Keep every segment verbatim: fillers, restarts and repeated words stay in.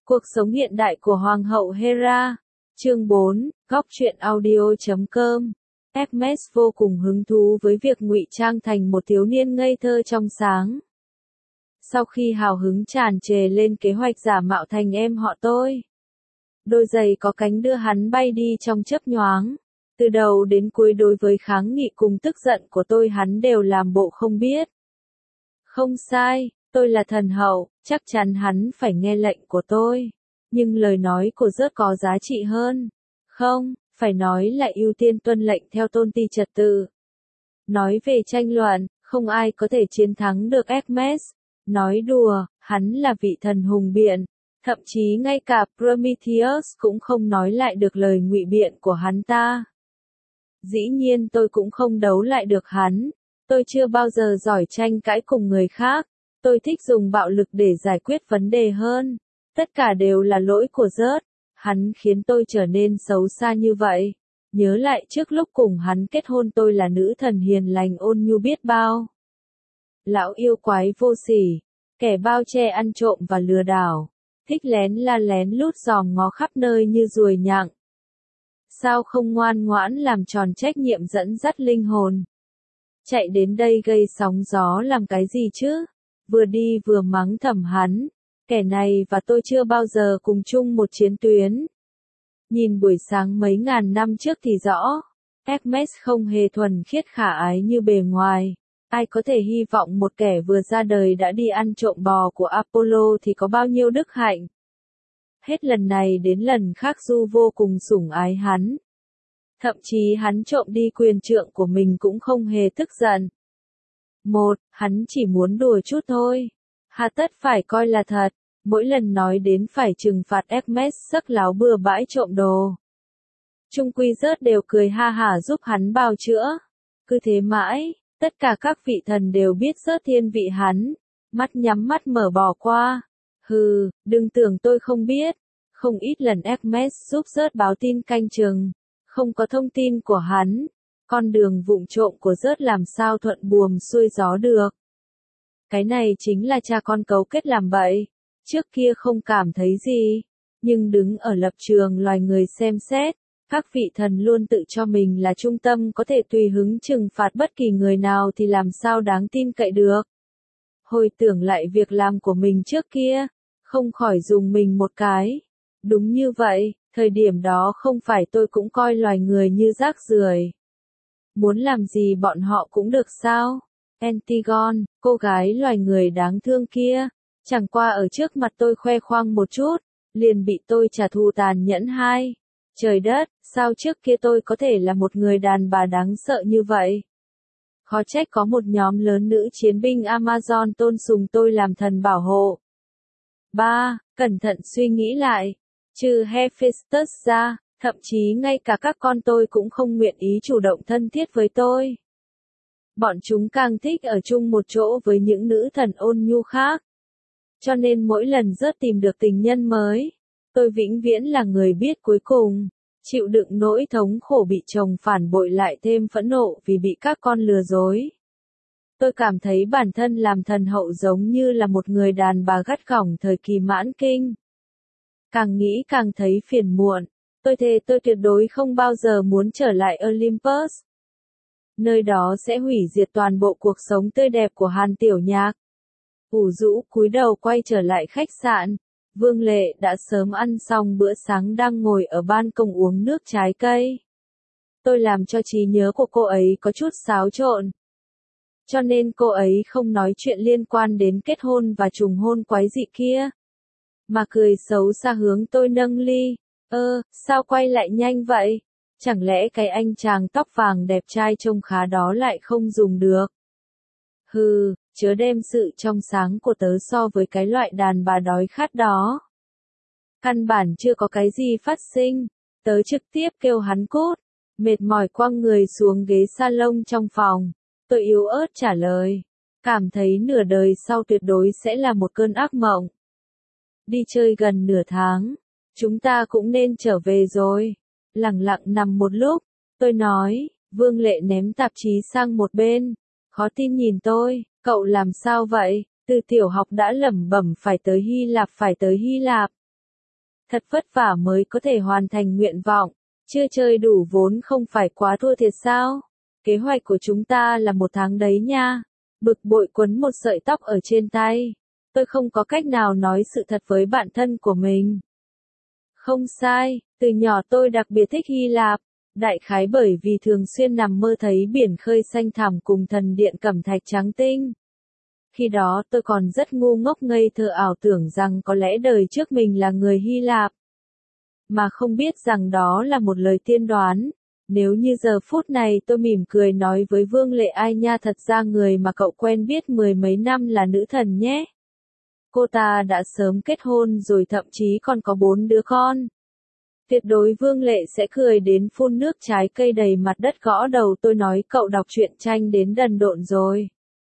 Cuộc sống hiện đại của Hoàng hậu Hera. Chương bốn, góc truyện audio chấm com. Hermes vô cùng hứng thú với việc ngụy trang thành một thiếu niên ngây thơ trong sáng. Sau khi hào hứng tràn trề lên kế hoạch giả mạo thành em họ tôi, đôi giày có cánh đưa hắn bay đi trong chớp nhoáng. Từ đầu đến cuối đối với kháng nghị cùng tức giận của tôi hắn đều làm bộ không biết. Không sai, tôi là thần hậu, chắc chắn hắn phải nghe lệnh của tôi. Nhưng lời nói của rớt có giá trị hơn. Không, phải nói là ưu tiên tuân lệnh theo tôn ti trật tự. Nói về tranh luận, không ai có thể chiến thắng được Hermes. Nói đùa, hắn là vị thần hùng biện. Thậm chí ngay cả Prometheus cũng không nói lại được lời ngụy biện của hắn ta. Dĩ nhiên tôi cũng không đấu lại được hắn. Tôi chưa bao giờ giỏi tranh cãi cùng người khác. Tôi thích dùng bạo lực để giải quyết vấn đề hơn. Tất cả đều là lỗi của rớt. Hắn khiến tôi trở nên xấu xa như vậy. Nhớ lại trước lúc cùng hắn kết hôn tôi là nữ thần hiền lành ôn nhu biết bao. Lão yêu quái vô sỉ. Kẻ bao che ăn trộm và lừa đảo. Thích lén la lén lút dòm ngó khắp nơi như ruồi nhặng. Sao không ngoan ngoãn làm tròn trách nhiệm dẫn dắt linh hồn? Chạy đến đây gây sóng gió làm cái gì chứ? Vừa đi vừa mắng thầm hắn. Kẻ này và tôi chưa bao giờ cùng chung một chiến tuyến. Nhìn buổi sáng mấy ngàn năm trước thì rõ. Hermes không hề thuần khiết khả ái như bề ngoài. Ai có thể hy vọng một kẻ vừa ra đời đã đi ăn trộm bò của Apollo thì có bao nhiêu đức hạnh. Hết lần này đến lần khác Du vô cùng sủng ái hắn. Thậm chí hắn trộm đi quyền trượng của mình cũng không hề tức giận. Một, hắn chỉ muốn đùa chút thôi. Hà tất phải coi là thật. Mỗi lần nói đến phải trừng phạt Hermes sắc láo bừa bãi trộm đồ. Trung quy rớt đều cười ha hả giúp hắn bào chữa. Cứ thế mãi, tất cả các vị thần đều biết rớt thiên vị hắn. Mắt nhắm mắt mở bỏ qua. Hừ, đừng tưởng tôi không biết. Không ít lần Hermes giúp rớt báo tin canh chừng. Không có thông tin của hắn. Con đường vụng trộm của rớt làm sao thuận buồm xuôi gió được. Cái này chính là cha con cấu kết làm bậy. Trước kia không cảm thấy gì. Nhưng đứng ở lập trường loài người xem xét. Các vị thần luôn tự cho mình là trung tâm có thể tùy hứng trừng phạt bất kỳ người nào thì làm sao đáng tin cậy được. Hồi tưởng lại việc làm của mình trước kia. Không khỏi dùng mình một cái. Đúng như vậy, thời điểm đó không phải tôi cũng coi loài người như rác rưởi. Muốn làm gì bọn họ cũng được sao? Antigone, cô gái loài người đáng thương kia, chẳng qua ở trước mặt tôi khoe khoang một chút, liền bị tôi trả thù tàn nhẫn hai. Trời đất, sao trước kia tôi có thể là một người đàn bà đáng sợ như vậy? Khó trách có một nhóm lớn nữ chiến binh Amazon tôn sùng tôi làm thần bảo hộ. ba. Cẩn thận suy nghĩ lại. Trừ Hephaestus ra, thậm chí ngay cả các con tôi cũng không nguyện ý chủ động thân thiết với tôi. Bọn chúng càng thích ở chung một chỗ với những nữ thần ôn nhu khác. Cho nên mỗi lần rớt tìm được tình nhân mới, tôi vĩnh viễn là người biết cuối cùng, chịu đựng nỗi thống khổ bị chồng phản bội lại thêm phẫn nộ vì bị các con lừa dối. Tôi cảm thấy bản thân làm thần hậu giống như là một người đàn bà gắt gỏng thời kỳ mãn kinh. Càng nghĩ càng thấy phiền muộn, tôi thề tôi tuyệt đối không bao giờ muốn trở lại Olympus. Nơi đó sẽ hủy diệt toàn bộ cuộc sống tươi đẹp của Hàn Tiểu Nhạc. Ủ rũ cúi đầu quay trở lại khách sạn. Vương Lệ đã sớm ăn xong bữa sáng đang ngồi ở ban công uống nước trái cây. Tôi làm cho trí nhớ của cô ấy có chút xáo trộn. Cho nên cô ấy không nói chuyện liên quan đến kết hôn và trùng hôn quái dị kia. Mà cười xấu xa hướng tôi nâng ly. Ơ, sao quay lại nhanh vậy? Chẳng lẽ cái anh chàng tóc vàng đẹp trai trông khá đó lại không dùng được? Hừ, chớ đem sự trong sáng của tớ so với cái loại đàn bà đói khát đó. Căn bản chưa có cái gì phát sinh. Tớ trực tiếp kêu hắn cút. Mệt mỏi quăng người xuống ghế salon trong phòng. Tôi yếu ớt trả lời. Cảm thấy nửa đời sau tuyệt đối sẽ là một cơn ác mộng. Đi chơi gần nửa tháng. Chúng ta cũng nên trở về rồi. Lặng lặng nằm một lúc. Tôi nói. Vương Lệ ném tạp chí sang một bên. Khó tin nhìn tôi. Cậu làm sao vậy? Từ tiểu học đã lẩm bẩm phải tới Hy Lạp phải tới Hy Lạp. Thật vất vả mới có thể hoàn thành nguyện vọng, chưa chơi đủ vốn không phải quá thua thiệt sao? Kế hoạch của chúng ta là một tháng đấy nha. Bực bội quấn một sợi tóc ở trên tay. Tôi không có cách nào nói sự thật với bạn thân của mình. Không sai, từ nhỏ tôi đặc biệt thích Hy Lạp. Đại khái bởi vì thường xuyên nằm mơ thấy biển khơi xanh thẳm cùng thần điện cẩm thạch trắng tinh. Khi đó tôi còn rất ngu ngốc ngây thơ ảo tưởng rằng có lẽ đời trước mình là người Hy Lạp. Mà không biết rằng đó là một lời tiên đoán. Nếu như giờ phút này tôi mỉm cười nói với Vương Lệ ai nha, thật ra người mà cậu quen biết mười mấy năm là nữ thần nhé. Cô ta đã sớm kết hôn rồi, thậm chí còn có bốn đứa con. Tuyệt đối Vương Lệ sẽ cười đến phun nước trái cây đầy mặt đất gõ đầu tôi, nói cậu đọc truyện tranh đến đần độn rồi.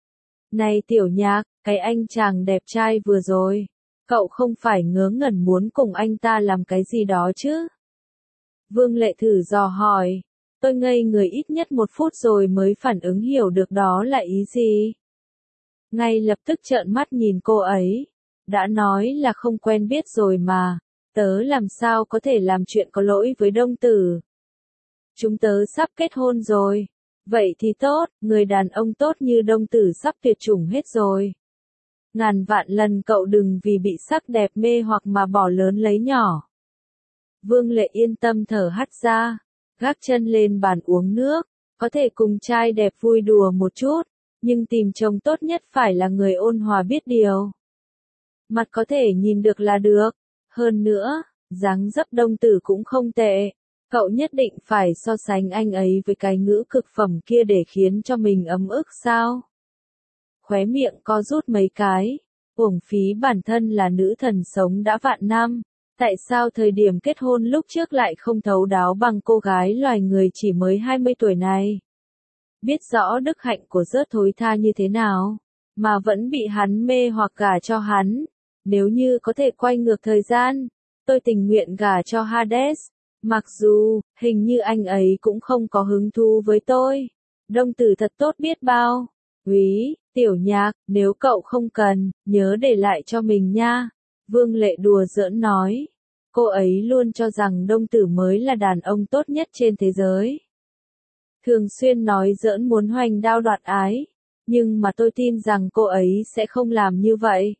Này Tiểu Nhạc, cái anh chàng đẹp trai vừa rồi, cậu không phải ngớ ngẩn muốn cùng anh ta làm cái gì đó chứ? Vương Lệ thử dò hỏi. Tôi ngây người ít nhất một phút rồi mới phản ứng hiểu được đó là ý gì. Ngay lập tức trợn mắt nhìn cô ấy. Đã nói là không quen biết rồi mà. Tớ làm sao có thể làm chuyện có lỗi với Đông Tử. Chúng tớ sắp kết hôn rồi. Vậy thì tốt, người đàn ông tốt như Đông Tử sắp tuyệt chủng hết rồi. Ngàn vạn lần cậu đừng vì bị sắc đẹp mê hoặc mà bỏ lớn lấy nhỏ. Vương Lệ yên tâm thở hắt ra, gác chân lên bàn uống nước, có thể cùng trai đẹp vui đùa một chút, nhưng tìm chồng tốt nhất phải là người ôn hòa biết điều. Mặt có thể nhìn được là được, hơn nữa, dáng dấp Đông Tử cũng không tệ, cậu nhất định phải so sánh anh ấy với cái ngữ cực phẩm kia để khiến cho mình ấm ức sao? Khóe miệng co rút mấy cái, uổng phí bản thân là nữ thần sống đã vạn năm. Tại sao thời điểm kết hôn lúc trước lại không thấu đáo bằng cô gái loài người chỉ mới hai mươi tuổi này? Biết rõ đức hạnh của rớt thối tha như thế nào, mà vẫn bị hắn mê hoặc gả cho hắn. Nếu như có thể quay ngược thời gian, tôi tình nguyện gả cho Hades. Mặc dù, hình như anh ấy cũng không có hứng thú với tôi. Đông Tử thật tốt biết bao. Úy, Tiểu Nhạc, nếu cậu không cần, nhớ để lại cho mình nha. Vương Lệ đùa giỡn nói. Cô ấy luôn cho rằng Đông Tử mới là đàn ông tốt nhất trên thế giới. Thường xuyên nói giỡn muốn hoành đao đoạt ái. Nhưng mà tôi tin rằng cô ấy sẽ không làm như vậy.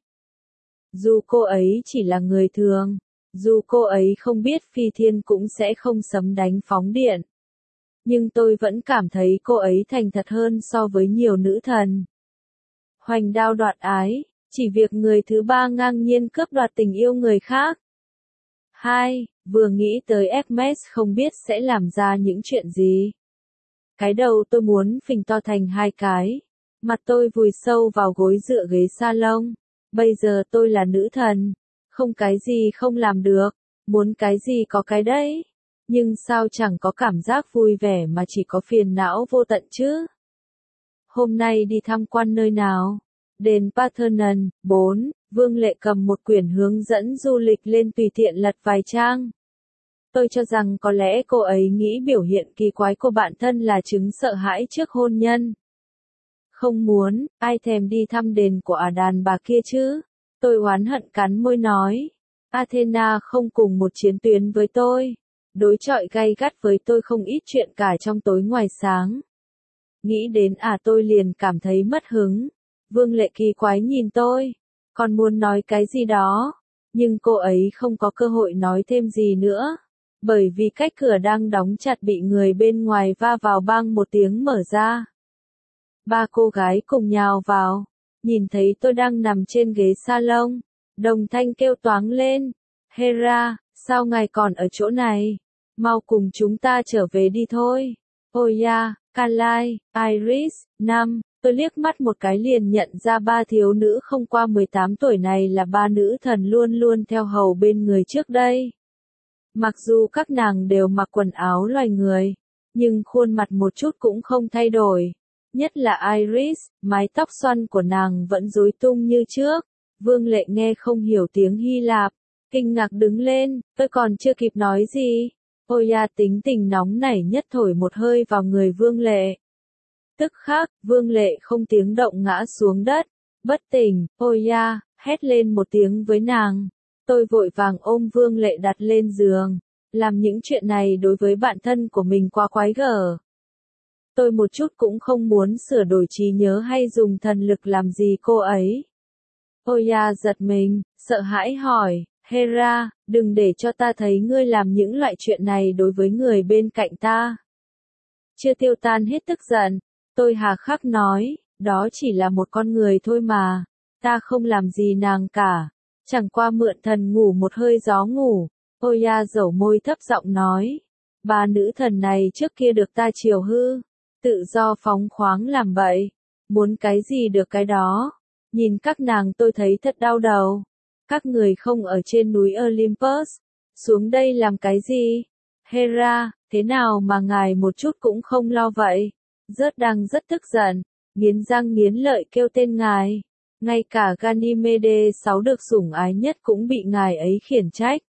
Dù cô ấy chỉ là người thường, dù cô ấy không biết phi thiên cũng sẽ không sấm đánh phóng điện. Nhưng tôi vẫn cảm thấy cô ấy thành thật hơn so với nhiều nữ thần. Hoành đao đoạt ái, chỉ việc người thứ ba ngang nhiên cướp đoạt tình yêu người khác. Hai, vừa nghĩ tới Hermes không biết sẽ làm ra những chuyện gì. Cái đầu tôi muốn phình to thành hai cái. Mặt tôi vùi sâu vào gối dựa ghế salon. Bây giờ tôi là nữ thần. Không cái gì không làm được. Muốn cái gì có cái đấy. Nhưng sao chẳng có cảm giác vui vẻ mà chỉ có phiền não vô tận chứ. Hôm nay đi tham quan nơi nào? Đền Parthenon. Bốn. Vương Lệ cầm một quyển hướng dẫn du lịch lên tùy tiện lật vài trang. Tôi cho rằng có lẽ cô ấy nghĩ biểu hiện kỳ quái của bản thân là chứng sợ hãi trước hôn nhân. Không muốn, ai thèm đi thăm đền của ả đàn bà kia chứ? Tôi oán hận cắn môi nói. Athena không cùng một chiến tuyến với tôi. Đối chọi gay gắt với tôi không ít chuyện cả trong tối ngoài sáng. Nghĩ đến à tôi liền cảm thấy mất hứng. Vương Lệ kỳ quái nhìn tôi. Còn muốn nói cái gì đó. Nhưng cô ấy không có cơ hội nói thêm gì nữa. Bởi vì cách cửa đang đóng chặt bị người bên ngoài va vào bang một tiếng mở ra. Ba cô gái cùng nhào vào. Nhìn thấy tôi đang nằm trên ghế salon. Đồng thanh kêu toáng lên. Hera, sao ngài còn ở chỗ này? Mau cùng chúng ta trở về đi thôi. Oya, Kalai, Iris, Nam. Tôi liếc mắt một cái liền nhận ra ba thiếu nữ không qua mười tám tuổi này là ba nữ thần luôn luôn theo hầu bên người trước đây. Mặc dù các nàng đều mặc quần áo loài người, nhưng khuôn mặt một chút cũng không thay đổi. Nhất là Iris, mái tóc xoăn của nàng vẫn rối tung như trước. Vương Lệ nghe không hiểu tiếng Hy Lạp, kinh ngạc đứng lên, tôi còn chưa kịp nói gì. Oya tính tình nóng nảy nhất thổi một hơi vào người Vương Lệ. Tức khắc, Vương Lệ không tiếng động ngã xuống đất, bất tỉnh. Oya, hét lên một tiếng với nàng. Tôi vội vàng ôm Vương Lệ đặt lên giường. Làm những chuyện này đối với bạn thân của mình quá quái gở. Tôi một chút cũng không muốn sửa đổi trí nhớ hay dùng thần lực làm gì cô ấy. Oya giật mình, sợ hãi hỏi, Hera, đừng để cho ta thấy ngươi làm những loại chuyện này đối với người bên cạnh ta. Chưa tiêu tan hết tức giận, tôi hà khắc nói, đó chỉ là một con người thôi mà, ta không làm gì nàng cả, chẳng qua mượn thần ngủ một hơi gió ngủ. Oya dẩu môi thấp giọng nói, ba nữ thần này trước kia được ta chiều hư, tự do phóng khoáng làm bậy, muốn cái gì được cái đó, nhìn các nàng tôi thấy thật đau đầu. Các người không ở trên núi Olympus, xuống đây làm cái gì? Hera, thế nào mà ngài một chút cũng không lo vậy? Rớt đang rất tức giận, nghiến răng nghiến lợi kêu tên ngài. Ngay cả Ganymede sáu được sủng ái nhất cũng bị ngài ấy khiển trách.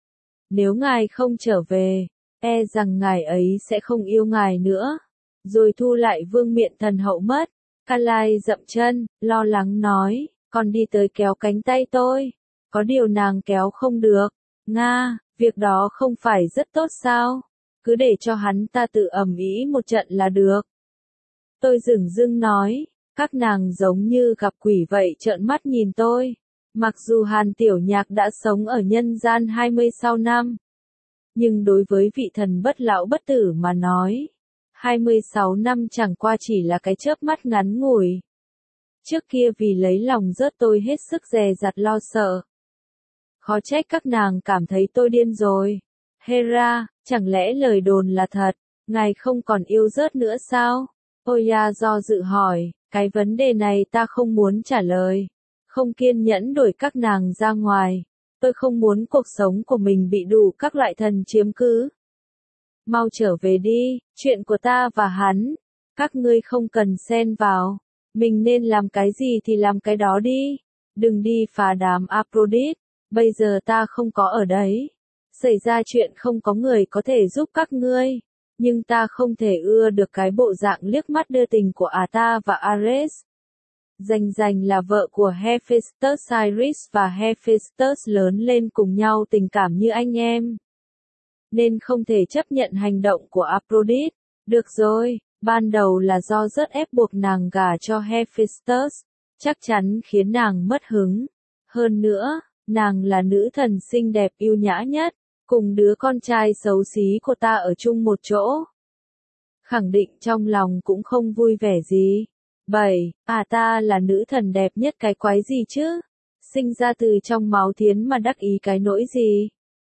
Nếu ngài không trở về, e rằng ngài ấy sẽ không yêu ngài nữa. Rồi thu lại vương miện thần hậu mất. Kalai dậm chân, lo lắng nói, còn đi tới kéo cánh tay tôi. Có điều nàng kéo không được. Nga, việc đó không phải rất tốt sao? Cứ để cho hắn ta tự ầm ĩ một trận là được. Tôi dửng dưng nói, các nàng giống như gặp quỷ vậy trợn mắt nhìn tôi. Mặc dù Hàn Tiểu Nhạc đã sống ở nhân gian hai mươi sáu năm. Nhưng đối với vị thần bất lão bất tử mà nói, hai mươi sáu năm chẳng qua chỉ là cái chớp mắt ngắn ngủi. Trước kia vì lấy lòng rớt tôi hết sức dè dặt lo sợ. Khó trách các nàng cảm thấy tôi điên rồi. Hera, chẳng lẽ lời đồn là thật, ngài không còn yêu rớt nữa sao? Oya do dự hỏi, cái vấn đề này ta không muốn trả lời. Không kiên nhẫn đuổi các nàng ra ngoài. Tôi không muốn cuộc sống của mình bị đủ các loại thần chiếm cứ. Mau trở về đi, chuyện của ta và hắn. Các ngươi không cần xen vào. Mình nên làm cái gì thì làm cái đó đi. Đừng đi phá đám Aphrodite. Bây giờ ta không có ở đấy. Xảy ra chuyện không có người có thể giúp các ngươi. Nhưng ta không thể ưa được cái bộ dạng liếc mắt đưa tình của Ata và Ares. Danh danh là vợ của Hephaestus Iris và Hephaestus lớn lên cùng nhau tình cảm như anh em. Nên không thể chấp nhận hành động của Aphrodite. Được rồi, ban đầu là do rất ép buộc nàng gả cho Hephaestus. Chắc chắn khiến nàng mất hứng. Hơn nữa, nàng là nữ thần xinh đẹp yêu nhã nhất. Cùng đứa con trai xấu xí của ta ở chung một chỗ. Khẳng định trong lòng cũng không vui vẻ gì. bảy. À ta là nữ thần đẹp nhất cái quái gì chứ? Sinh ra từ trong máu thiến mà đắc ý cái nỗi gì?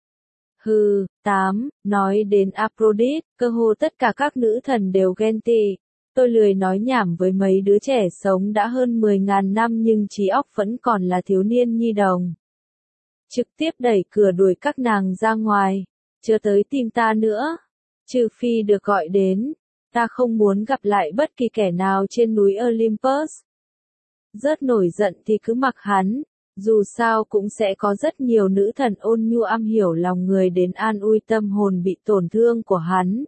Hừ. tám. Nói đến Aphrodite, cơ hồ tất cả các nữ thần đều ghen tị. Tôi lười nói nhảm với mấy đứa trẻ sống đã hơn mười ngàn năm nhưng trí óc vẫn còn là thiếu niên nhi đồng. Trực tiếp đẩy cửa đuổi các nàng ra ngoài, chưa tới tìm ta nữa, trừ phi được gọi đến, ta không muốn gặp lại bất kỳ kẻ nào trên núi Olympus. Rất nổi giận thì cứ mặc hắn, dù sao cũng sẽ có rất nhiều nữ thần ôn nhu am hiểu lòng người đến an ủi tâm hồn bị tổn thương của hắn.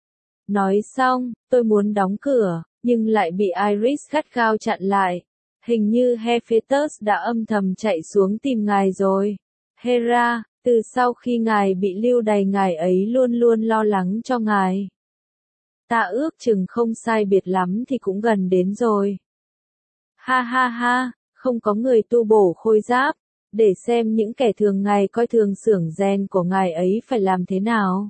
Nói xong, tôi muốn đóng cửa, nhưng lại bị Iris gắt gao chặn lại. Hình như Hephaestus đã âm thầm chạy xuống tìm ngài rồi. Hera, từ sau khi ngài bị lưu đày ngài ấy luôn luôn lo lắng cho ngài. Ta ước chừng không sai biệt lắm thì cũng gần đến rồi. Ha ha ha, không có người tu bổ khôi giáp, để xem những kẻ thường ngày coi thường xưởng rèn của ngài ấy phải làm thế nào.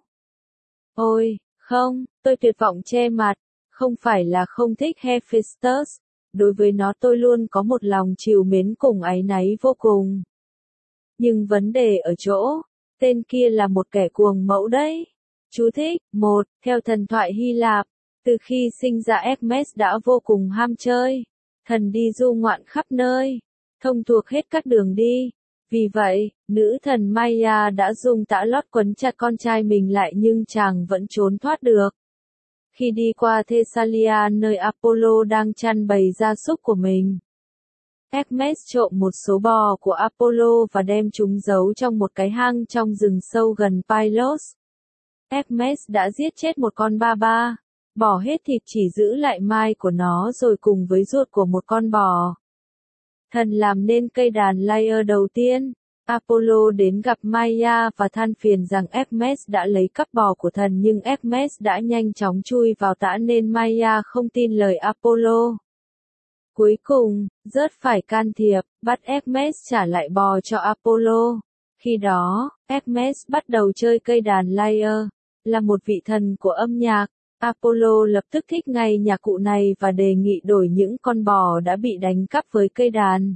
Ôi, không, tôi tuyệt vọng che mặt, không phải là không thích Hephaestus, đối với nó tôi luôn có một lòng trìu mến cùng áy náy vô cùng. Nhưng vấn đề ở chỗ, tên kia là một kẻ cuồng mẫu đấy. Chú thích, một, theo thần thoại Hy Lạp, từ khi sinh ra Hermes đã vô cùng ham chơi, thần đi du ngoạn khắp nơi, thông thuộc hết các đường đi. Vì vậy, nữ thần Maya đã dùng tã lót quấn chặt con trai mình lại nhưng chàng vẫn trốn thoát được. Khi đi qua Thessalia nơi Apollo đang chăn bầy gia súc của mình, Hermes trộm một số bò của Apollo và đem chúng giấu trong một cái hang trong rừng sâu gần Pylos. Hermes đã giết chết một con ba ba, bỏ hết thịt chỉ giữ lại mai của nó rồi cùng với ruột của một con bò. Thần làm nên cây đàn lyre đầu tiên, Apollo đến gặp Maia và than phiền rằng Hermes đã lấy cắp bò của thần, nhưng Hermes đã nhanh chóng chui vào tã nên Maia không tin lời Apollo. Cuối cùng, Zeus phải can thiệp, bắt Hermes trả lại bò cho Apollo. Khi đó, Hermes bắt đầu chơi cây đàn lyre, là một vị thần của âm nhạc. Apollo lập tức thích ngay nhạc cụ này và đề nghị đổi những con bò đã bị đánh cắp với cây đàn.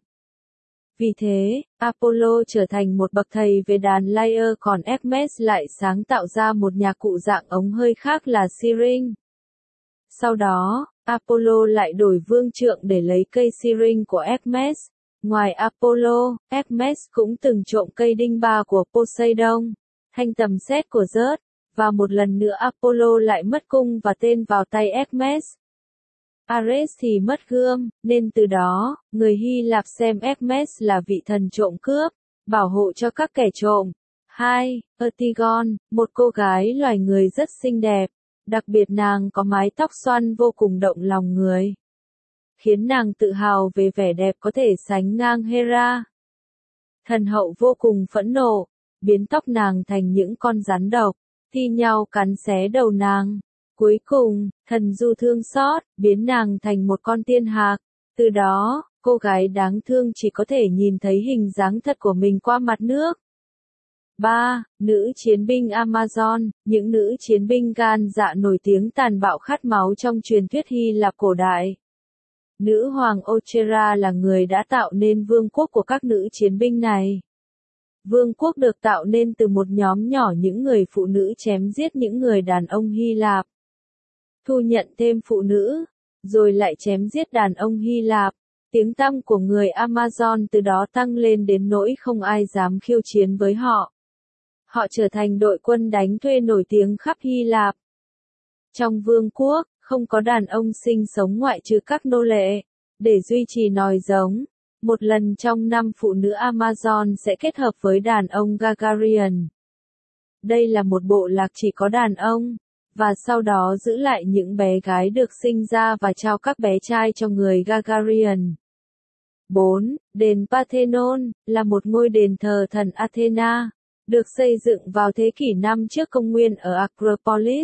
Vì thế, Apollo trở thành một bậc thầy về đàn lyre, còn Hermes lại sáng tạo ra một nhạc cụ dạng ống hơi khác là syrinx. Sau đó, Apollo lại đổi vương trượng để lấy cây syrinx của Hermes. Ngoài Apollo, Hermes cũng từng trộm cây đinh ba của Poseidon, thanh tầm sét của Zeus, và một lần nữa Apollo lại mất cung và tên vào tay Hermes. Ares thì mất gươm, nên từ đó, người Hy Lạp xem Hermes là vị thần trộm cướp, bảo hộ cho các kẻ trộm. hai. Ertigon, một cô gái loài người rất xinh đẹp, đặc biệt nàng có mái tóc xoăn vô cùng động lòng người, khiến nàng tự hào về vẻ đẹp có thể sánh ngang Hera. Thần hậu vô cùng phẫn nộ, biến tóc nàng thành những con rắn độc, thi nhau cắn xé đầu nàng. Cuối cùng, thần du thương xót, biến nàng thành một con tiên hạc. Từ đó, cô gái đáng thương chỉ có thể nhìn thấy hình dáng thật của mình qua mặt nước. ba. Nữ chiến binh Amazon, những nữ chiến binh gan dạ nổi tiếng tàn bạo khát máu trong truyền thuyết Hy Lạp cổ đại. Nữ hoàng Ochera là người đã tạo nên vương quốc của các nữ chiến binh này. Vương quốc được tạo nên từ một nhóm nhỏ những người phụ nữ chém giết những người đàn ông Hy Lạp, thu nhận thêm phụ nữ, rồi lại chém giết đàn ông Hy Lạp. Tiếng tăm của người Amazon từ đó tăng lên đến nỗi không ai dám khiêu chiến với họ. Họ trở thành đội quân đánh thuê nổi tiếng khắp Hy Lạp. Trong vương quốc, không có đàn ông sinh sống ngoại trừ các nô lệ. Để duy trì nòi giống, một lần trong năm phụ nữ Amazon sẽ kết hợp với đàn ông Gagarian. Đây là một bộ lạc chỉ có đàn ông, và sau đó giữ lại những bé gái được sinh ra và trao các bé trai cho người Gagarian. bốn. Đền Parthenon, là một ngôi đền thờ thần Athena, được xây dựng vào thế kỷ năm trước công nguyên ở Acropolis.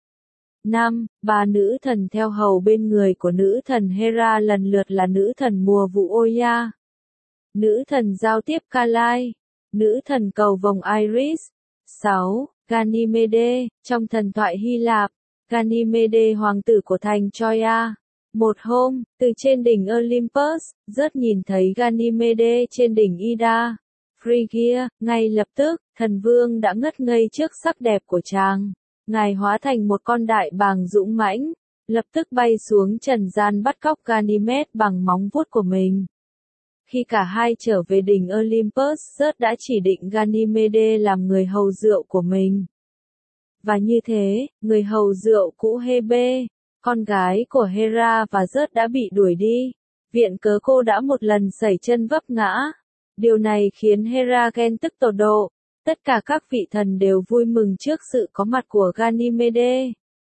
năm. Ba nữ thần theo hầu bên người của nữ thần Hera lần lượt là nữ thần mùa vụ Oya, nữ thần giao tiếp Kalai, nữ thần cầu vồng Iris. sáu. Ganymede, trong thần thoại Hy Lạp, Ganymede hoàng tử của thành Troia. Một hôm, từ trên đỉnh Olympus, Zeus nhìn thấy Ganymede trên đỉnh Ida, Phrygia, ngay lập tức, thần vương đã ngất ngây trước sắc đẹp của chàng. Ngài hóa thành một con đại bàng dũng mãnh, lập tức bay xuống trần gian bắt cóc Ganymede bằng móng vuốt của mình. Khi cả hai trở về đỉnh Olympus, Zeus đã chỉ định Ganymede làm người hầu rượu của mình. Và như thế, người hầu rượu cũ Hebe, con gái của Hera và Zeus đã bị đuổi đi. Viện cớ cô đã một lần sẩy chân vấp ngã. Điều này khiến Hera ghen tức tột độ. Tất cả các vị thần đều vui mừng trước sự có mặt của Ganymede.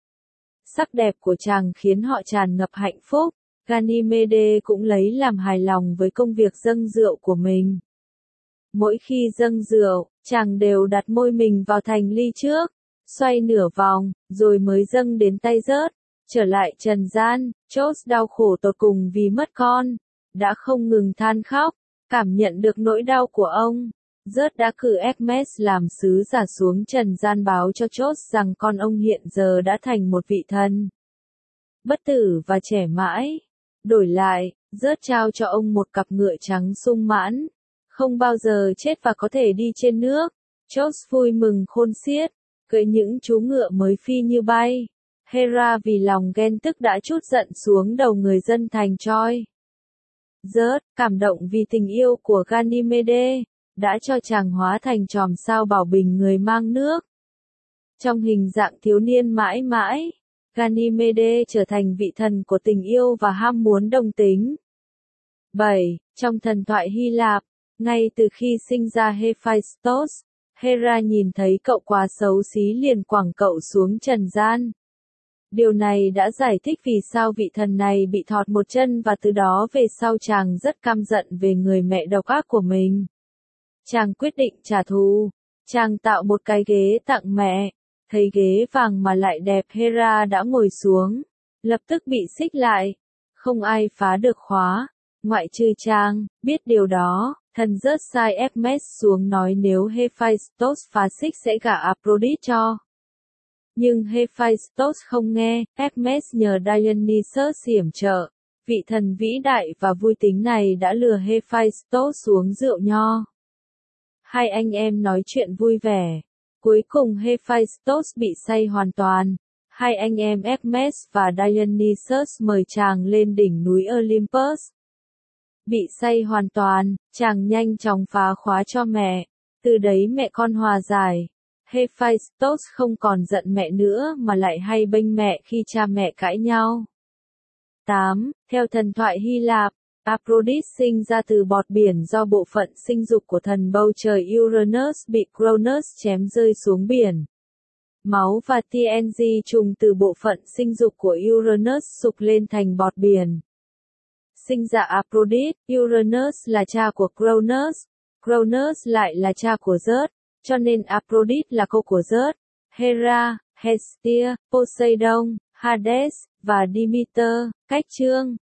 Sắc đẹp của chàng khiến họ tràn ngập hạnh phúc. Ganymede cũng lấy làm hài lòng với công việc dâng rượu của mình. Mỗi khi dâng rượu, chàng đều đặt môi mình vào thành ly trước, xoay nửa vòng, rồi mới dâng đến tay Zeus. Trở lại trần gian, Zeus đau khổ tột cùng vì mất con, đã không ngừng than khóc, cảm nhận được nỗi đau của ông. Zeus đã cử Hermes làm sứ giả xuống trần gian báo cho Zeus rằng con ông hiện giờ đã thành một vị thần bất tử và trẻ mãi. Đổi lại, Zeus trao cho ông một cặp ngựa trắng sung mãn, không bao giờ chết và có thể đi trên nước. Zeus vui mừng khôn xiết, cưỡi những chú ngựa mới phi như bay. Hera vì lòng ghen tức đã trút giận xuống đầu người dân thành Troy. Zeus, cảm động vì tình yêu của Ganymede, đã cho chàng hóa thành chòm sao bảo bình người mang nước. Trong hình dạng thiếu niên mãi mãi, Ganymede trở thành vị thần của tình yêu và ham muốn đồng tính. bảy. Trong thần thoại Hy Lạp, ngay từ khi sinh ra Hephaistos, Hera nhìn thấy cậu quá xấu xí liền quẳng cậu xuống trần gian. Điều này đã giải thích vì sao vị thần này bị thọt một chân và từ đó về sau chàng rất căm giận về người mẹ độc ác của mình. Chàng quyết định trả thù. Chàng tạo một cái ghế tặng mẹ. Thấy ghế vàng mà lại đẹp, Hera đã ngồi xuống. Lập tức bị xích lại. Không ai phá được khóa. Ngoại trừ chàng, biết điều đó, thần rớt sai Hermes xuống nói nếu Hephaistos phá xích sẽ gả Aphrodite cho. Nhưng Hephaistos không nghe, Hermes nhờ Dionysus yểm trợ. Vị thần vĩ đại và vui tính này đã lừa Hephaistos xuống rượu nho. Hai anh em nói chuyện vui vẻ. Cuối cùng Hephaistos bị say hoàn toàn. Hai anh em Hermes và Dionysus mời chàng lên đỉnh núi Olympus. Bị say hoàn toàn, chàng nhanh chóng phá khóa cho mẹ. Từ đấy mẹ con hòa giải. Hephaistos không còn giận mẹ nữa mà lại hay bênh mẹ khi cha mẹ cãi nhau. tám. Theo thần thoại Hy Lạp, Aphrodite sinh ra từ bọt biển do bộ phận sinh dục của thần bầu trời Uranus bị Cronus chém rơi xuống biển. Máu và tê en giê trùng từ bộ phận sinh dục của Uranus sục lên thành bọt biển. Sinh ra Aphrodite, Uranus là cha của Cronus, Cronus lại là cha của Zeus, cho nên Aphrodite là cô của Zeus. Hera, Hestia, Poseidon, Hades và Demeter, cách chương